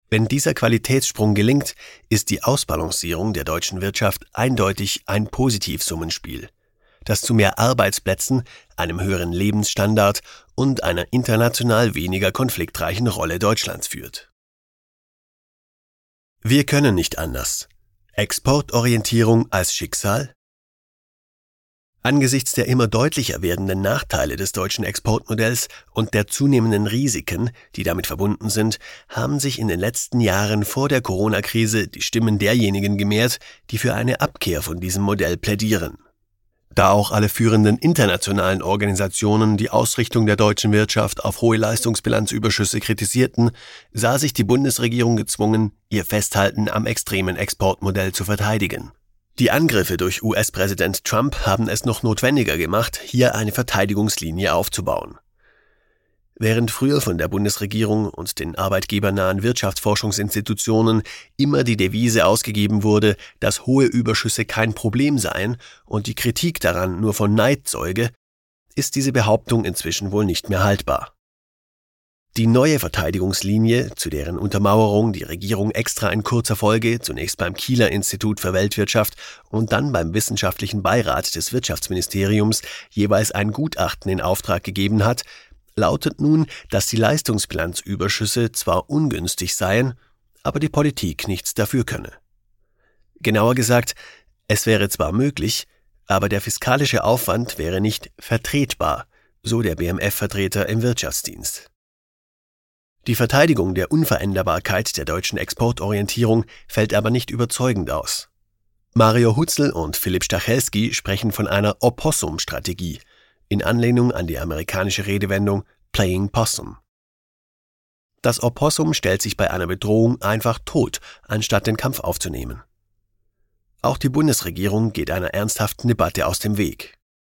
Wenn dieser Qualitätssprung gelingt, ist die Ausbalancierung der deutschen Wirtschaft eindeutig ein Positivsummenspiel, das zu mehr Arbeitsplätzen, einem höheren Lebensstandard und einer international weniger konfliktreichen Rolle Deutschlands führt. Wir können nicht anders. Exportorientierung als Schicksal? Angesichts der immer deutlicher werdenden Nachteile des deutschen Exportmodells und der zunehmenden Risiken, die damit verbunden sind, haben sich in den letzten Jahren vor der Corona-Krise die Stimmen derjenigen gemehrt, die für eine Abkehr von diesem Modell plädieren. Da auch alle führenden internationalen Organisationen die Ausrichtung der deutschen Wirtschaft auf hohe Leistungsbilanzüberschüsse kritisierten, sah sich die Bundesregierung gezwungen, ihr Festhalten am extremen Exportmodell zu verteidigen. Die Angriffe durch US-Präsident Trump haben es noch notwendiger gemacht, hier eine Verteidigungslinie aufzubauen. Während früher von der Bundesregierung und den arbeitgebernahen Wirtschaftsforschungsinstitutionen immer die Devise ausgegeben wurde, dass hohe Überschüsse kein Problem seien und die Kritik daran nur von Neid zeuge, ist diese Behauptung inzwischen wohl nicht mehr haltbar. Die neue Verteidigungslinie, zu deren Untermauerung die Regierung extra in kurzer Folge zunächst beim Kieler Institut für Weltwirtschaft und dann beim Wissenschaftlichen Beirat des Wirtschaftsministeriums jeweils ein Gutachten in Auftrag gegeben hat, lautet nun, dass die Leistungsbilanzüberschüsse zwar ungünstig seien, aber die Politik nichts dafür könne. Genauer gesagt, es wäre zwar möglich, aber der fiskalische Aufwand wäre nicht vertretbar, so der BMF-Vertreter im Wirtschaftsdienst. Die Verteidigung der Unveränderbarkeit der deutschen Exportorientierung fällt aber nicht überzeugend aus. Mario Hutzel und Philipp Stachelski sprechen von einer Opossum-Strategie, in Anlehnung an die amerikanische Redewendung Playing Possum. Das Opossum stellt sich bei einer Bedrohung einfach tot, anstatt den Kampf aufzunehmen. Auch die Bundesregierung geht einer ernsthaften Debatte aus dem Weg.